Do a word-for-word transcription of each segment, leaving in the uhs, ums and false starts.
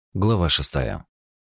Глава шестая.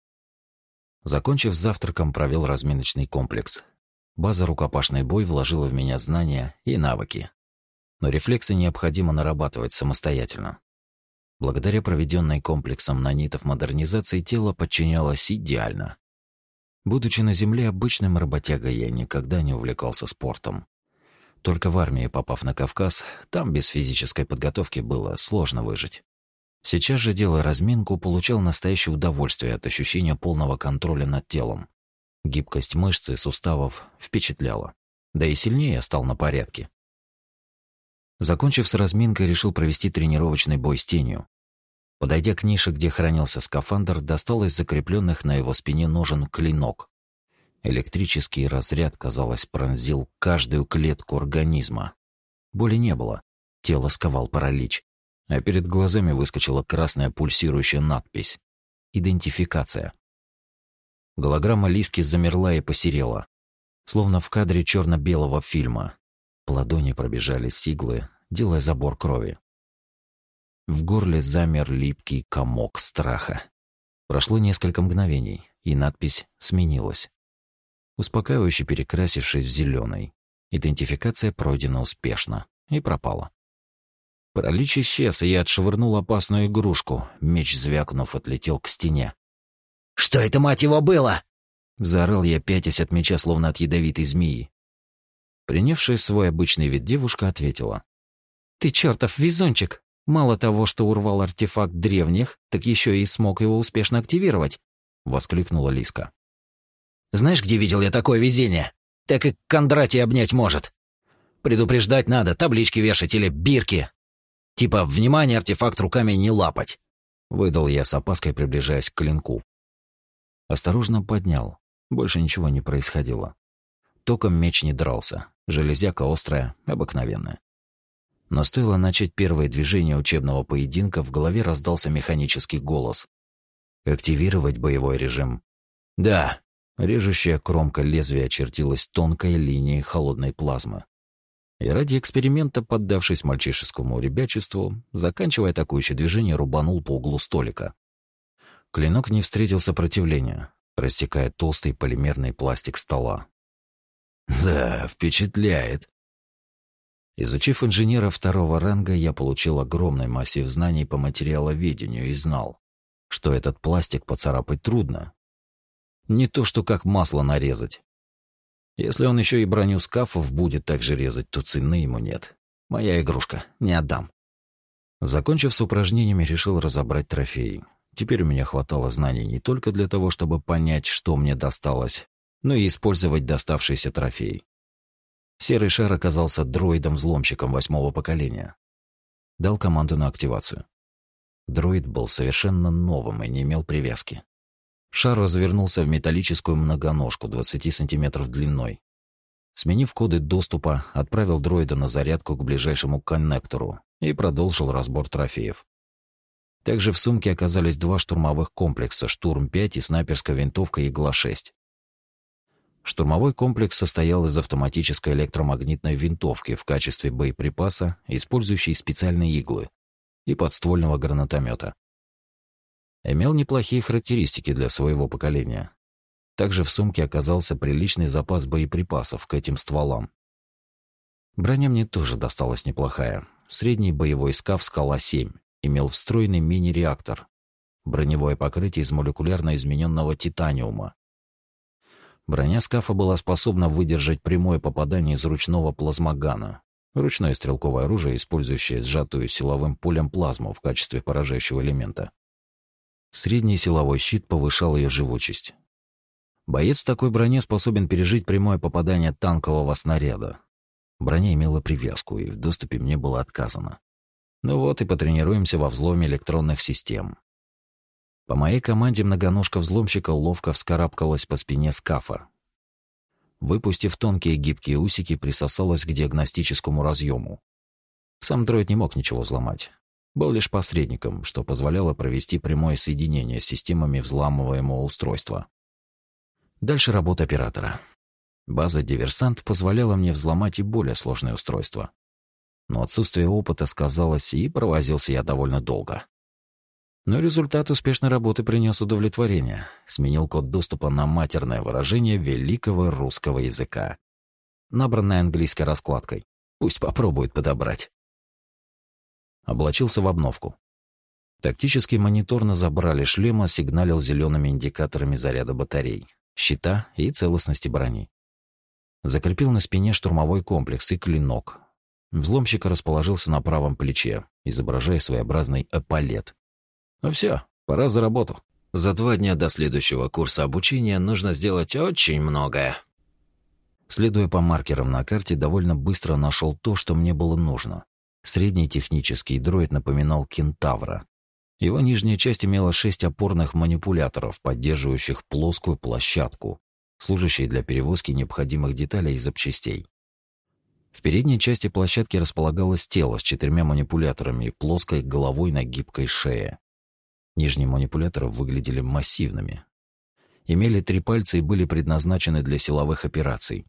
Закончив с завтраком, провел разминочный комплекс. База «Рукопашный бой» вложила в меня знания и навыки. Но рефлексы необходимо нарабатывать самостоятельно. Благодаря проведенной комплексом нанитов модернизации тело подчинялось идеально. Будучи на земле обычным работягой, я никогда не увлекался спортом. Только в армии, попав на Кавказ, там без физической подготовки было сложно выжить. Сейчас же, делая разминку, получал настоящее удовольствие от ощущения полного контроля над телом. Гибкость мышц и суставов впечатляла. Да и сильнее я стал на порядке. Закончив с разминкой, решил провести тренировочный бой с тенью. Подойдя к нише, где хранился скафандр, достал из закрепленных на его спине ножен клинок. Электрический разряд, казалось, пронзил каждую клетку организма. Боли не было. Тело сковал паралич. А перед глазами выскочила красная пульсирующая надпись «Идентификация». Голограмма Лиски замерла и посерела, словно в кадре черно-белого фильма. По ладони пробежали иглы, делая забор крови. В горле замер липкий комок страха. Прошло несколько мгновений, и надпись сменилась, успокаивающе перекрасившись в зеленый. Идентификация пройдена успешно и пропала. Паралич исчез, и я отшвырнул опасную игрушку. Меч, звякнув, отлетел к стене. «Что это, мать его, было?» Заорал я, пятясь от меча, словно от ядовитой змеи. Принявшая свой обычный вид девушка ответила. «Ты чертов везунчик! Мало того, что урвал артефакт древних, так еще и смог его успешно активировать!» — воскликнула Лиска. «Знаешь, где видел я такое везение? Так и Кондратий обнять может. Предупреждать надо, таблички вешать или бирки. Типа, внимание, артефакт руками не лапать!» Выдал я с опаской, приближаясь к клинку. Осторожно поднял. Больше ничего не происходило. Током меч не дрался. Железяка острая, обыкновенная. Но стоило начать первое движение учебного поединка, в голове раздался механический голос. «Активировать боевой режим». «Да». Режущая кромка лезвия очертилась тонкой линией холодной плазмы. И ради эксперимента, поддавшись мальчишескому ребячеству, заканчивая атакующее движение, рубанул по углу столика. Клинок не встретил сопротивления, рассекая толстый полимерный пластик стола. «Да, впечатляет». Изучив инженера второго ранга, я получил огромный массив знаний по материаловедению и знал, что этот пластик поцарапать трудно. Не то, что как масло нарезать. Если он еще и броню скафов будет так же резать, то цены ему нет. Моя игрушка, не отдам. Закончив с упражнениями, решил разобрать трофеи. Теперь у меня хватало знаний не только для того, чтобы понять, что мне досталось, но и использовать доставшиеся трофеи. Серый шар оказался дроидом-взломщиком восьмого поколения. Дал команду на активацию. Дроид был совершенно новым и не имел привязки. Шар развернулся в металлическую многоножку двадцати сантиметров длиной. Сменив коды доступа, отправил дроида на зарядку к ближайшему коннектору и продолжил разбор трофеев. Также в сумке оказались два штурмовых комплекса «Штурм-пять» и снайперская винтовка «Игла-шесть». Штурмовой комплекс состоял из автоматической электромагнитной винтовки в качестве боеприпаса, использующей специальные иглы, и подствольного гранатомета. Имел неплохие характеристики для своего поколения. Также в сумке оказался приличный запас боеприпасов к этим стволам. Броня мне тоже досталась неплохая. Средний боевой скаф «Скала-семь» имел встроенный мини-реактор, броневое покрытие из молекулярно измененного титаниума. Броня скафа была способна выдержать прямое попадание из ручного плазмогана, ручное стрелковое оружие, использующее сжатую силовым полем плазму в качестве поражающего элемента. Средний силовой щит повышал ее живучесть. Боец в такой броне способен пережить прямое попадание танкового снаряда. Броня имела привязку, и в доступе мне было отказано. Ну вот и потренируемся во взломе электронных систем. По моей команде многоножка взломщика ловко вскарабкалась по спине скафа. Выпустив тонкие гибкие усики, присосалась к диагностическому разъему. Сам дроид не мог ничего взломать. Был лишь посредником, что позволяло провести прямое соединение с системами взламываемого устройства. Дальше работа оператора. База «Диверсант» позволяла мне взломать и более сложные устройства. Но отсутствие опыта сказалось, и провозился я довольно долго. Но результат успешной работы принес удовлетворение. Сменил код доступа на матерное выражение великого русского языка, набранное английской раскладкой. Пусть попробует подобрать. Облачился в обновку. Тактический монитор на забрале шлема сигналил зелеными индикаторами заряда батарей, щита и целостности брони. Закрепил на спине штурмовой комплекс и клинок. Взломщик расположился на правом плече, изображая своеобразный эполет. Ну все, пора за работу. За два дня до следующего курса обучения нужно сделать очень многое. Следуя по маркерам на карте, довольно быстро нашел то, что мне было нужно. Средний технический дроид напоминал кентавра. Его нижняя часть имела шесть опорных манипуляторов, поддерживающих плоскую площадку, служащую для перевозки необходимых деталей и запчастей. В передней части площадки располагалось тело с четырьмя манипуляторами и плоской головой на гибкой шее. Нижние манипуляторы выглядели массивными. Имели три пальца и были предназначены для силовых операций.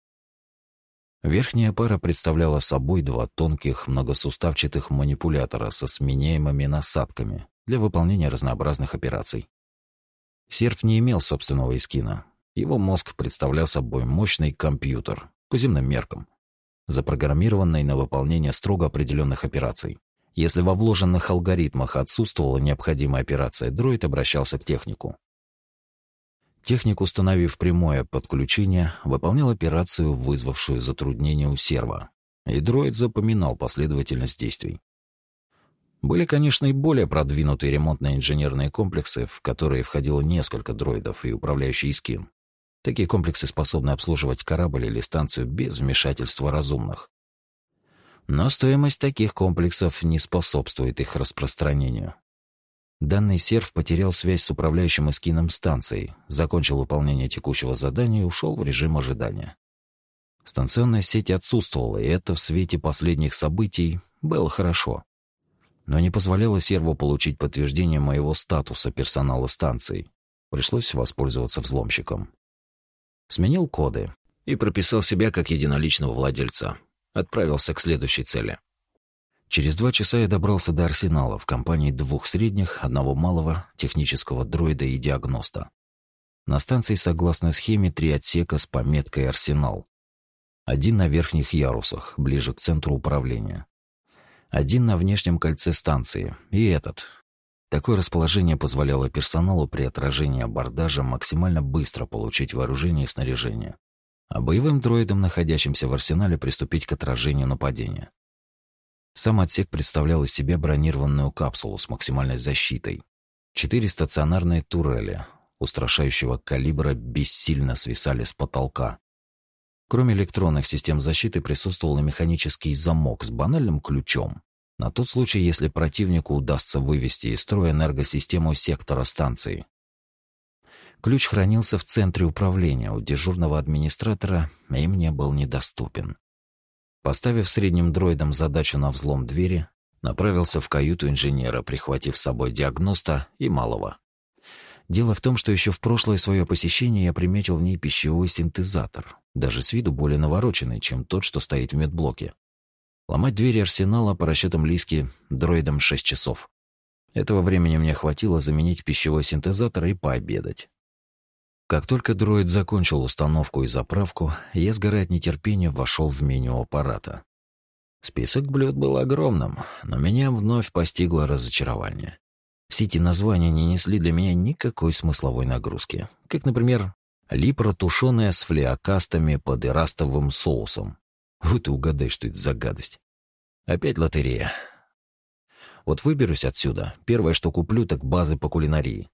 Верхняя пара представляла собой два тонких многосуставчатых манипулятора со сменяемыми насадками для выполнения разнообразных операций. Серф не имел собственного эскина. Его мозг представлял собой мощный компьютер, по земным меркам, запрограммированный на выполнение строго определенных операций. Если во вложенных алгоритмах отсутствовала необходимая операция, дроид обращался к технику. Техник, установив прямое подключение, выполнял операцию, вызвавшую затруднения у серва, и дроид запоминал последовательность действий. Были, конечно, и более продвинутые ремонтные инженерные комплексы, в которые входило несколько дроидов и управляющий эскин. Такие комплексы способны обслуживать корабль или станцию без вмешательства разумных. Но стоимость таких комплексов не способствует их распространению. Данный серф потерял связь с управляющим эскином станции, закончил выполнение текущего задания и ушел в режим ожидания. Станционная сеть отсутствовала, и это в свете последних событий было хорошо. Но не позволяло серву получить подтверждение моего статуса персонала станции. Пришлось воспользоваться взломщиком. Сменил коды и прописал себя как единоличного владельца. Отправился к следующей цели. Через два часа я добрался до арсенала в компании двух средних, одного малого, технического дроида и диагноста. На станции, согласно схеме, три отсека с пометкой «Арсенал». Один на верхних ярусах, ближе к центру управления. Один на внешнем кольце станции, и этот. Такое расположение позволяло персоналу при отражении абордажа максимально быстро получить вооружение и снаряжение, а боевым дроидам, находящимся в арсенале, приступить к отражению нападения. Сам отсек представлял из себя бронированную капсулу с максимальной защитой. Четыре стационарные турели устрашающего калибра бессильно свисали с потолка. Кроме электронных систем защиты присутствовал и механический замок с банальным ключом, на тот случай, если противнику удастся вывести из строя энергосистему сектора станции. Ключ хранился в центре управления у дежурного администратора и мне был недоступен. Поставив средним дроидом задачу на взлом двери, направился в каюту инженера, прихватив с собой диагноста и малого. Дело в том, что еще в прошлое свое посещение я приметил в ней пищевой синтезатор, даже с виду более навороченный, чем тот, что стоит в медблоке. Ломать двери арсенала, по расчетам Лиски, дроидом шесть часов. Этого времени мне хватило заменить пищевой синтезатор и пообедать. Как только дроид закончил установку и заправку, я, сгорая от нетерпения, вошел в меню аппарата. Список блюд был огромным, но меня вновь постигло разочарование. Все эти названия не несли для меня никакой смысловой нагрузки. Как, например, липра тушеная с флеокастами под ирастовым соусом. Вот и угадай, что это за гадость. Опять лотерея. Вот выберусь отсюда, первое, что куплю, так базы по кулинарии.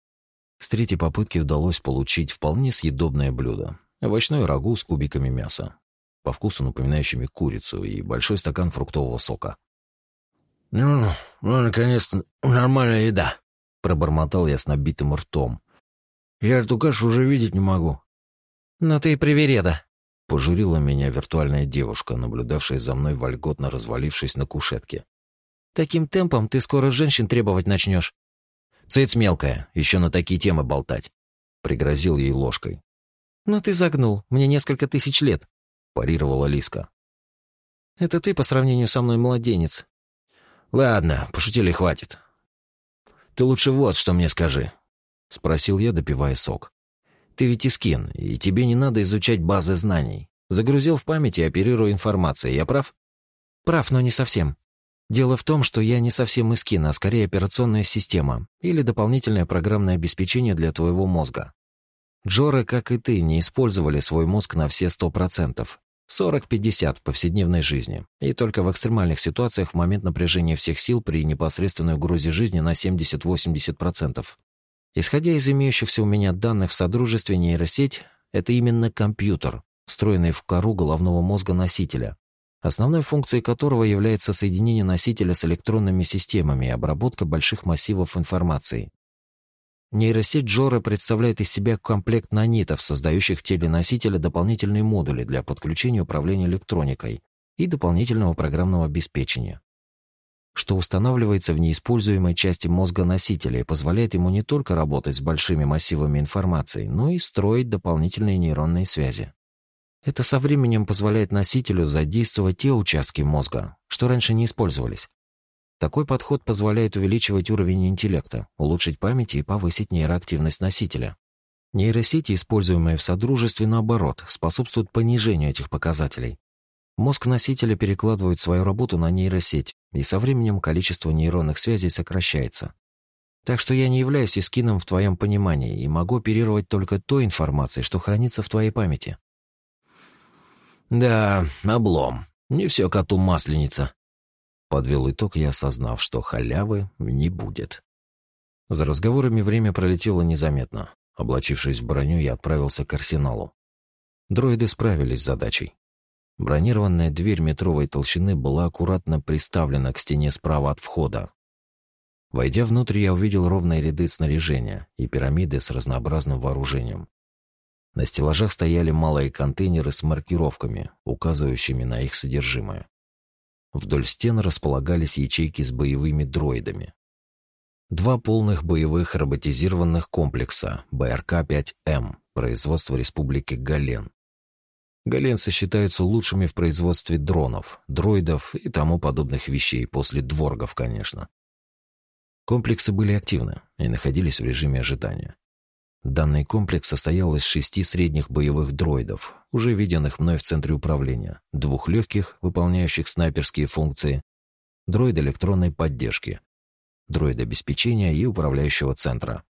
С третьей попытки удалось получить вполне съедобное блюдо. Овощное рагу с кубиками мяса, по вкусу напоминающими курицу, и большой стакан фруктового сока. «Ну, ну, наконец-то нормальная еда», — пробормотал я с набитым ртом. «Я эту кашу уже видеть не могу». «Ну ты и привереда», — пожурила меня виртуальная девушка, наблюдавшая за мной, вольготно развалившись на кушетке. «Таким темпом ты скоро женщин требовать начнешь». «Цыц, мелкая, еще на такие темы болтать», — пригрозил ей ложкой. «Ну ты загнул, мне несколько тысяч лет», — парировала Лиска. «Это ты по сравнению со мной младенец». «Ладно, пошутили, хватит. Ты лучше вот что мне скажи», — спросил я, допивая сок. «Ты ведь Искин, и тебе не надо изучать базы знаний. Загрузил в память и оперирую информацией, я прав?» Прав, но не совсем. Дело в том, что я не совсем Искин, а скорее операционная система или дополнительное программное обеспечение для твоего мозга. Джоры, как и ты, не использовали свой мозг на все сто процентов. сорок-пятьдесят в повседневной жизни. И только в экстремальных ситуациях в момент напряжения всех сил при непосредственной угрозе жизни на семьдесят-восемьдесят процентов. Исходя из имеющихся у меня данных в Содружестве, нейросеть — это именно компьютер, встроенный в кору головного мозга носителя, основной функцией которого является соединение носителя с электронными системами и обработка больших массивов информации. Нейросеть Джора представляет из себя комплект нанитов, создающих в теле носителя дополнительные модули для подключения управления электроникой и дополнительного программного обеспечения, что устанавливается в неиспользуемой части мозга носителя и позволяет ему не только работать с большими массивами информации, но и строить дополнительные нейронные связи. Это со временем позволяет носителю задействовать те участки мозга, что раньше не использовались. Такой подход позволяет увеличивать уровень интеллекта, улучшить память и повысить нейроактивность носителя. Нейросети, используемые в Содружестве, наоборот, способствуют понижению этих показателей. Мозг носителя перекладывает свою работу на нейросеть, и со временем количество нейронных связей сокращается. Так что я не являюсь Искином в твоем понимании и могу оперировать только той информацией, что хранится в твоей памяти. «Да, облом. Не все коту масленица». Подвел итог я, осознав, что халявы не будет. За разговорами время пролетело незаметно. Облачившись в броню, я отправился к арсеналу. Дроиды справились с задачей. Бронированная дверь метровой толщины была аккуратно приставлена к стене справа от входа. Войдя внутрь, я увидел ровные ряды снаряжения и пирамиды с разнообразным вооружением. На стеллажах стояли малые контейнеры с маркировками, указывающими на их содержимое. Вдоль стен располагались ячейки с боевыми дроидами. Два полных боевых роботизированных комплекса бэ эр ка пять эм производства Республики Гален. Галенцы считаются лучшими в производстве дронов, дроидов и тому подобных вещей, после дворгов, конечно. Комплексы были активны и находились в режиме ожидания. Данный комплекс состоял из шести средних боевых дроидов, уже виденных мной в центре управления, двух легких, выполняющих снайперские функции, дроид электронной поддержки, дроид обеспечения и управляющего центра.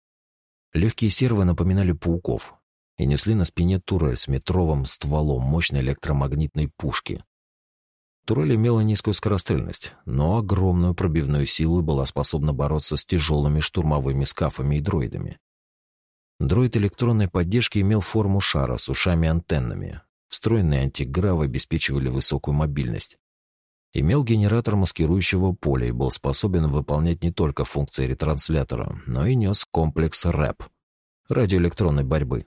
Легкие сервы напоминали пауков и несли на спине турель с метровым стволом мощной электромагнитной пушки. Турель имела низкую скорострельность, но огромную пробивную силу и была способна бороться с тяжелыми штурмовыми скафами и дроидами. Дроид электронной поддержки имел форму шара с ушами-антеннами. Встроенные антигравы обеспечивали высокую мобильность. Имел генератор маскирующего поля и был способен выполнять не только функции ретранслятора, но и нес комплекс рэп — радиоэлектронной борьбы.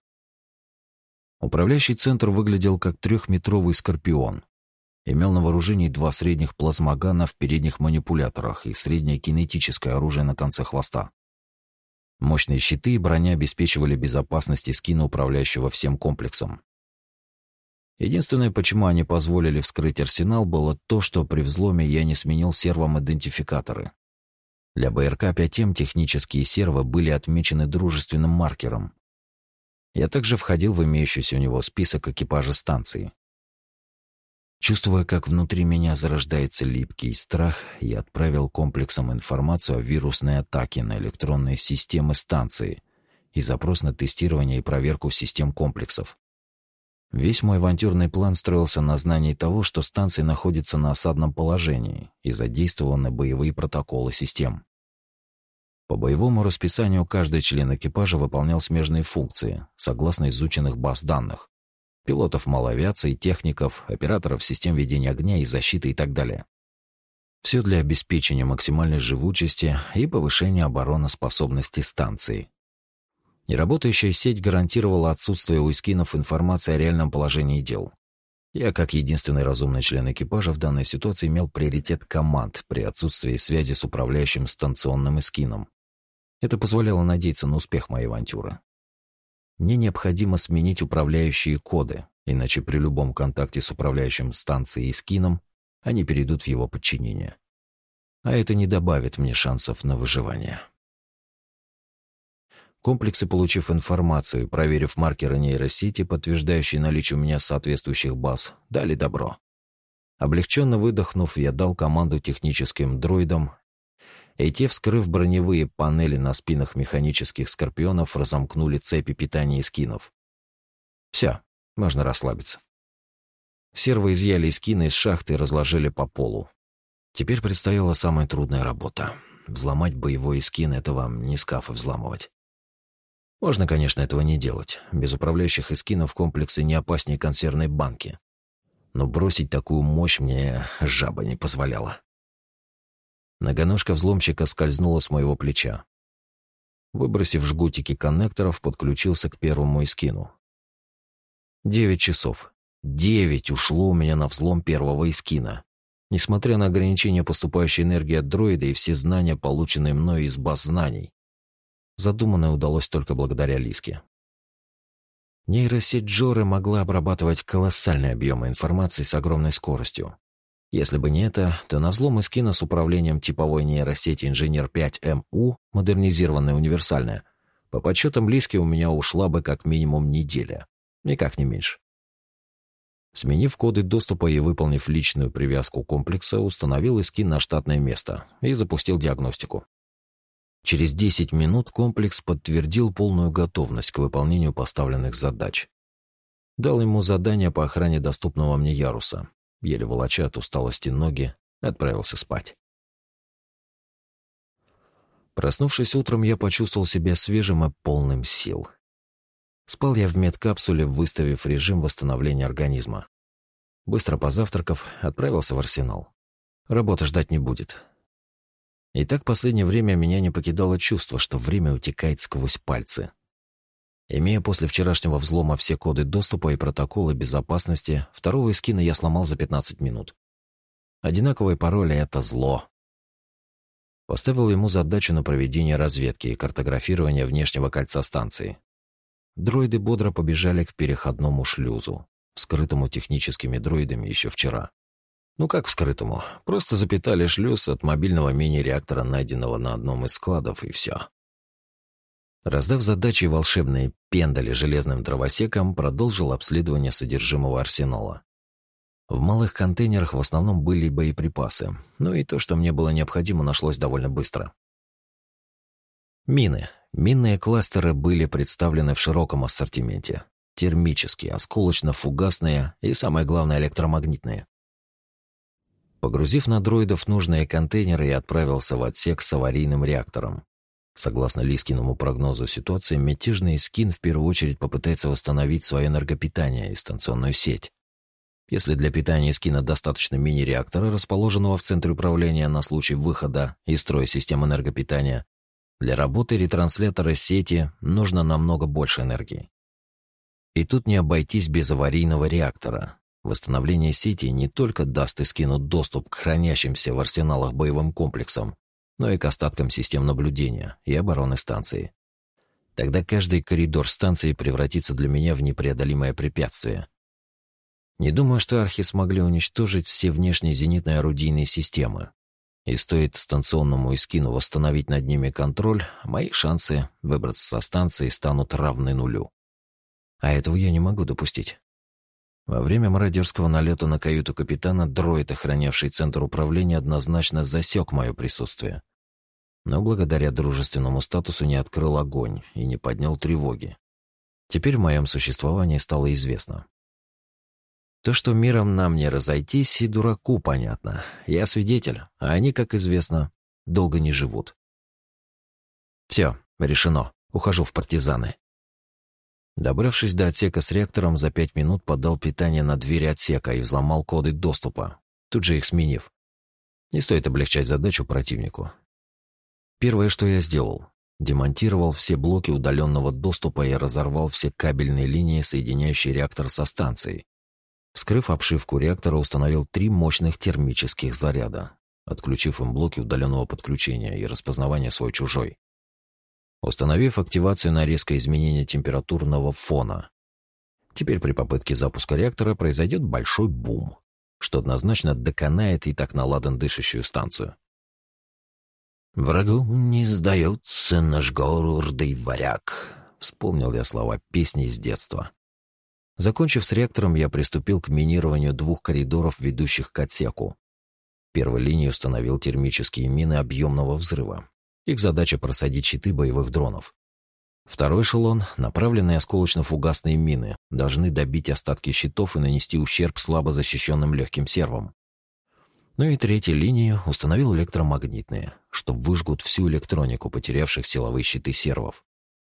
Управляющий центр выглядел как трехметровый скорпион. Имел на вооружении два средних плазмогана в передних манипуляторах и среднее кинетическое оружие на конце хвоста. Мощные щиты и броня обеспечивали безопасность Искина, управляющего всем комплексом. Единственное, почему они позволили вскрыть арсенал, было то, что при взломе я не сменил сервом идентификаторы. Для бэ эр ка пять эм технические сервы были отмечены дружественным маркером. Я также входил в имеющийся у него список экипажа станции. Чувствуя, как внутри меня зарождается липкий страх, я отправил комплексам информацию о вирусной атаке на электронные системы станции и запрос на тестирование и проверку систем комплексов. Весь мой авантюрный план строился на знании того, что станция находится на осадном положении и задействованы боевые протоколы систем. По боевому расписанию каждый член экипажа выполнял смежные функции, согласно изученных баз данных. Пилотов малой авиации, техников, операторов систем ведения огня и защиты и так далее. Все для обеспечения максимальной живучести и повышения обороноспособности станции. Неработающая сеть гарантировала отсутствие у Искинов информации о реальном положении дел. Я, как единственный разумный член экипажа, в данной ситуации имел приоритет команд при отсутствии связи с управляющим станционным Искином. Это позволяло надеяться на успех моей авантюры. Мне необходимо сменить управляющие коды, иначе при любом контакте с управляющим станцией Искином они перейдут в его подчинение. А это не добавит мне шансов на выживание. Комплексы, получив информацию и проверив маркеры нейросети, подтверждающие наличие у меня соответствующих баз, дали добро. Облегченно выдохнув, я дал команду техническим дроидам, и те, вскрыв броневые панели на спинах механических скорпионов, разомкнули цепи питания эскинов. Все, можно расслабиться. Сервы изъяли эскины из шахты и разложили по полу. Теперь предстояла самая трудная работа. Взломать боевой эскин — это вам не скафы взламывать. Можно, конечно, этого не делать. Без управляющих эскинов комплексы не опаснее консервной банки. Но бросить такую мощь мне жаба не позволяла. Многоножка взломщика скользнула с моего плеча. Выбросив жгутики коннекторов, подключился к первому эскину. Девять часов. Девять ушло у меня на взлом первого эскина. Несмотря на ограничения поступающей энергии от дроида и все знания, полученные мной из баз знаний. Задуманное удалось только благодаря Лиске. Нейросеть Джоры могла обрабатывать колоссальные объемы информации с огромной скоростью. Если бы не это, то на взлом эскина с управлением типовой нейросети Инженер пять эм у, модернизированная универсальная, по подсчетам Лиски у меня ушла бы как минимум неделя, никак не меньше. Сменив коды доступа и выполнив личную привязку комплекса, установил эскин на штатное место и запустил диагностику. Через десять минут комплекс подтвердил полную готовность к выполнению поставленных задач. Дал ему задание по охране доступного мне яруса. Еле волоча от усталости ноги, отправился спать. Проснувшись утром, я почувствовал себя свежим и полным сил. Спал я в медкапсуле, выставив режим восстановления организма. Быстро позавтракав, отправился в арсенал. Работа ждать не будет. И так последнее время меня не покидало чувство, что время утекает сквозь пальцы. Имея после вчерашнего взлома все коды доступа и протоколы безопасности, второго эскина я сломал за пятнадцать минут. Одинаковые пароли — это зло. Поставил ему задачу на проведение разведки и картографирования внешнего кольца станции. Дроиды бодро побежали к переходному шлюзу, вскрытому техническими дроидами еще вчера. Ну как вскрытому? Просто запитали шлюз от мобильного мини-реактора, найденного на одном из складов, и все. Раздав задачи волшебные пендали железным дровосеком, продолжил обследование содержимого арсенала. В малых контейнерах в основном были боеприпасы, но и то, что мне было необходимо, нашлось довольно быстро. Мины. Минные кластеры были представлены в широком ассортименте. Термические, осколочно-фугасные и, самое главное, электромагнитные. Погрузив на дроидов нужные контейнеры, я отправился в отсек с аварийным реактором. Согласно Лискиному прогнозу ситуации, мятежный эскин в первую очередь попытается восстановить свое энергопитание и станционную сеть. Если для питания эскина достаточно мини-реактора, расположенного в центре управления на случай выхода из строя систем энергопитания, для работы ретранслятора сети нужно намного больше энергии. И тут не обойтись без аварийного реактора. Восстановление сети не только даст эскину доступ к хранящимся в арсеналах боевым комплексам, но и к остаткам систем наблюдения и обороны станции. Тогда каждый коридор станции превратится для меня в непреодолимое препятствие. Не думаю, что архи смогли уничтожить все внешние зенитные орудийные системы. И стоит станционному эскину восстановить над ними контроль, мои шансы выбраться со станции станут равны нулю. А этого я не могу допустить. Во время мародерского налета на каюту капитана дроид, охранявший центр управления, однозначно засек мое присутствие. Но благодаря дружественному статусу не открыл огонь и не поднял тревоги. Теперь в моем существовании стало известно. То, что миром нам не разойтись, и дураку понятно. Я свидетель, а они, как известно, долго не живут. Все, решено. Ухожу в партизаны. Добравшись до отсека с реактором, за пять минут подал питание на двери отсека и взломал коды доступа, тут же их сменив. Не стоит облегчать задачу противнику. Первое, что я сделал, демонтировал все блоки удаленного доступа и разорвал все кабельные линии, соединяющие реактор со станцией. Вскрыв обшивку реактора, установил три мощных термических заряда, отключив им блоки удаленного подключения и распознавания свой-чужой. Установив активацию на резкое изменение температурного фона. Теперь при попытке запуска реактора произойдет большой бум, что однозначно доконает и так наладан дышащую станцию. «Врагу не сдается наш гордый варяг», — вспомнил я слова песни с детства. Закончив с реактором, я приступил к минированию двух коридоров, ведущих к отсеку. В первой линии установил термические мины объемного взрыва. Их задача — просадить щиты боевых дронов. Второй эшелон, направленные осколочно-фугасные мины, должны добить остатки щитов и нанести ущерб слабо защищенным легким сервам. Ну и третьей линии установил электромагнитные, что выжгут всю электронику, потерявших силовые щиты сервов.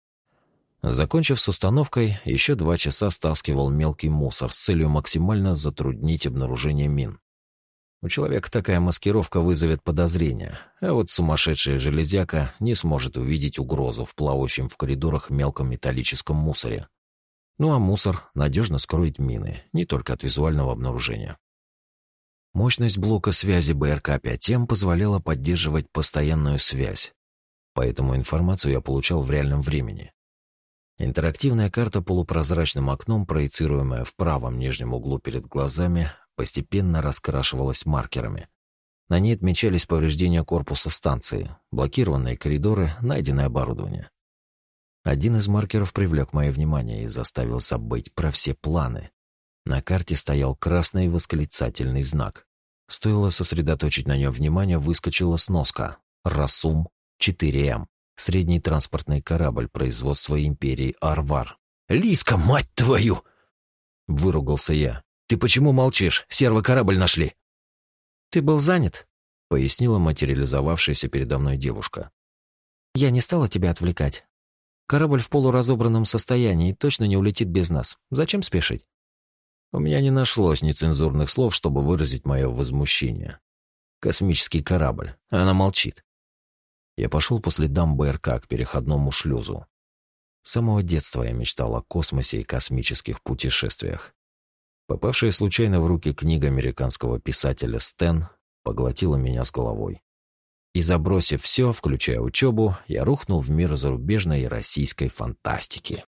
Закончив с установкой, еще два часа стаскивал мелкий мусор с целью максимально затруднить обнаружение мин. У человека такая маскировка вызовет подозрения, а вот сумасшедшая железяка не сможет увидеть угрозу в плавающем в коридорах мелком металлическом мусоре. Ну а мусор надежно скроет мины, не только от визуального обнаружения. Мощность блока связи бэ эр ка пять эм позволяла поддерживать постоянную связь, поэтому информацию я получал в реальном времени. Интерактивная карта полупрозрачным окном, проецируемая в правом нижнем углу перед глазами, постепенно раскрашивалась маркерами. На ней отмечались повреждения корпуса станции, блокированные коридоры, найденное оборудование. Один из маркеров привлек мое внимание и заставил забыть про все планы. На карте стоял красный восклицательный знак. Стоило сосредоточить на нем внимание, выскочила сноска «Расум четыре эм». Средний транспортный корабль производства империи Арвар. «Лиска, мать твою!» — выругался я. «Ты почему молчишь? Сервокорабль нашли!» «Ты был занят», — пояснила материализовавшаяся передо мной девушка. «Я не стала тебя отвлекать. Корабль в полуразобранном состоянии и точно не улетит без нас. Зачем спешить?» У меня не нашлось нецензурных слов, чтобы выразить мое возмущение. Космический корабль, а она молчит. Я пошел по следам бэ эр ка к переходному шлюзу. С самого детства я мечтал о космосе и космических путешествиях. Попавшая случайно в руки книга американского писателя Стэн поглотила меня с головой. И забросив все, включая учебу, я рухнул в мир зарубежной и российской фантастики.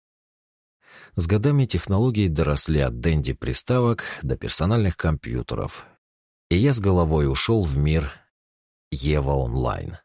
С годами технологии доросли от дэнди-приставок до персональных компьютеров, и я с головой ушел в мир Ева Онлайн.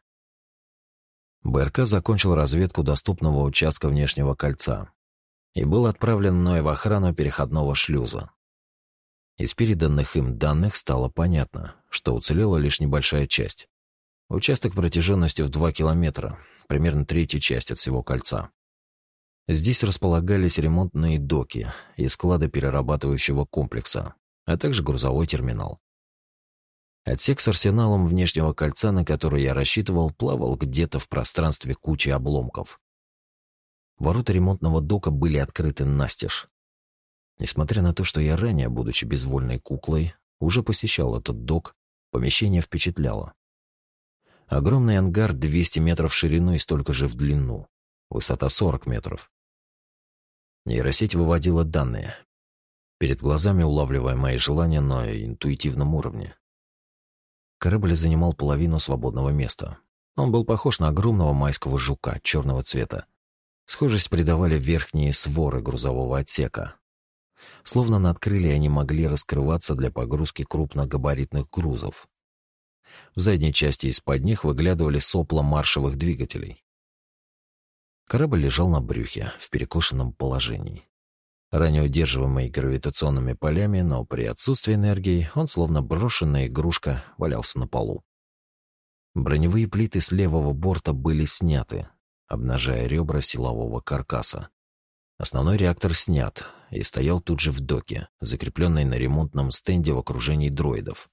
бэ эр ка закончил разведку доступного участка внешнего кольца и был отправлен мной в охрану переходного шлюза. Из переданных им данных стало понятно, что уцелела лишь небольшая часть. Участок протяженностью в два километра, примерно третья часть от всего кольца. Здесь располагались ремонтные доки и склады перерабатывающего комплекса, а также грузовой терминал. Отсек с арсеналом внешнего кольца, на который я рассчитывал, плавал где-то в пространстве кучи обломков. Ворота ремонтного дока были открыты настежь. Несмотря на то, что я ранее, будучи безвольной куклой, уже посещал этот док, помещение впечатляло. Огромный ангар двести метров в ширину и столько же в длину, высота сорок метров. Нейросеть выводила данные, перед глазами улавливая мои желания на интуитивном уровне. Корабль занимал половину свободного места. Он был похож на огромного майского жука черного цвета. Схожесть придавали верхние своры грузового отсека. Словно надкрылья они могли раскрываться для погрузки крупногабаритных грузов. В задней части из-под них выглядывали сопла маршевых двигателей. Корабль лежал на брюхе, в перекошенном положении. Ранее удерживаемый гравитационными полями, но при отсутствии энергии он, словно брошенная игрушка, валялся на полу. Броневые плиты с левого борта были сняты, обнажая ребра силового каркаса. Основной реактор снят и стоял тут же в доке, закрепленный на ремонтном стенде в окружении дроидов.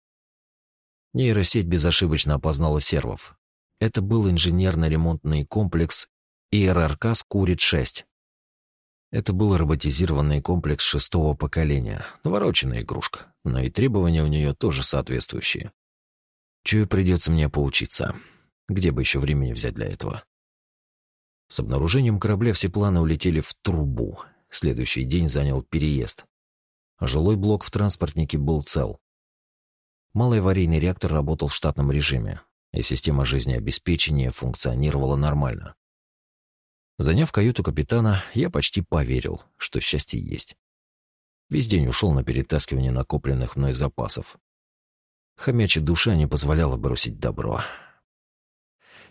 Нейросеть безошибочно опознала сервов. Это был инженерно-ремонтный комплекс и эр эр ка Скурит-шесть. Это был роботизированный комплекс шестого поколения, навороченная игрушка, но и требования у нее тоже соответствующие. Чую, придется мне поучиться. Где бы еще времени взять для этого? С обнаружением корабля все планы улетели в трубу. Следующий день занял переезд. Жилой блок в транспортнике был цел. Малый аварийный реактор работал в штатном режиме, и система жизнеобеспечения функционировала нормально. Заняв каюту капитана, я почти поверил, что счастье есть. Весь день ушел на перетаскивание накопленных мной запасов. Хомячья душа не позволяла бросить добро.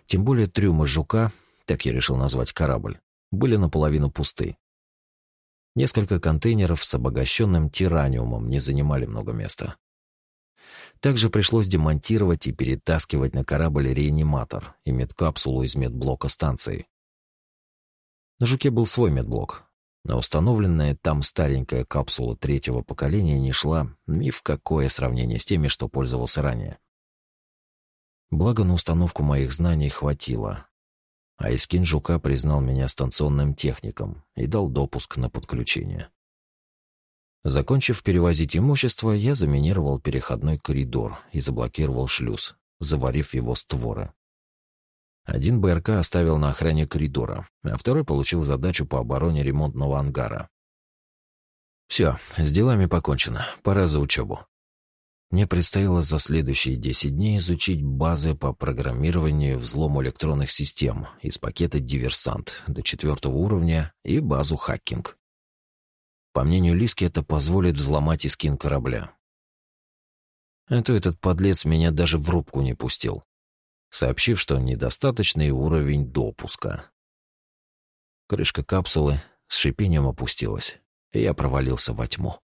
Тем более трюмы «Жука», так я решил назвать корабль, были наполовину пусты. Несколько контейнеров с обогащенным тираниумом не занимали много места. Также пришлось демонтировать и перетаскивать на корабль реаниматор и медкапсулу из медблока станции. На «Жуке» был свой медблок, но установленная там старенькая капсула третьего поколения не шла ни в какое сравнение с теми, что пользовался ранее. Благо, на установку моих знаний хватило, а Искин «Жука» признал меня станционным техником и дал допуск на подключение. Закончив перевозить имущество, я заминировал переходной коридор и заблокировал шлюз, заварив его створы. Один БРК оставил на охране коридора, а второй получил задачу по обороне ремонтного ангара. Все, с делами покончено, пора за учебу. Мне предстояло за следующие десять дней изучить базы по программированию и взлому электронных систем из пакета «Диверсант» до четвертого уровня и базу «Хаккинг». По мнению Лиски, это позволит взломать Искин корабля. А то этот подлец меня даже в рубку не пустил, сообщив, что недостаточный уровень допуска. Крышка капсулы с шипением опустилась, и я провалился во тьму.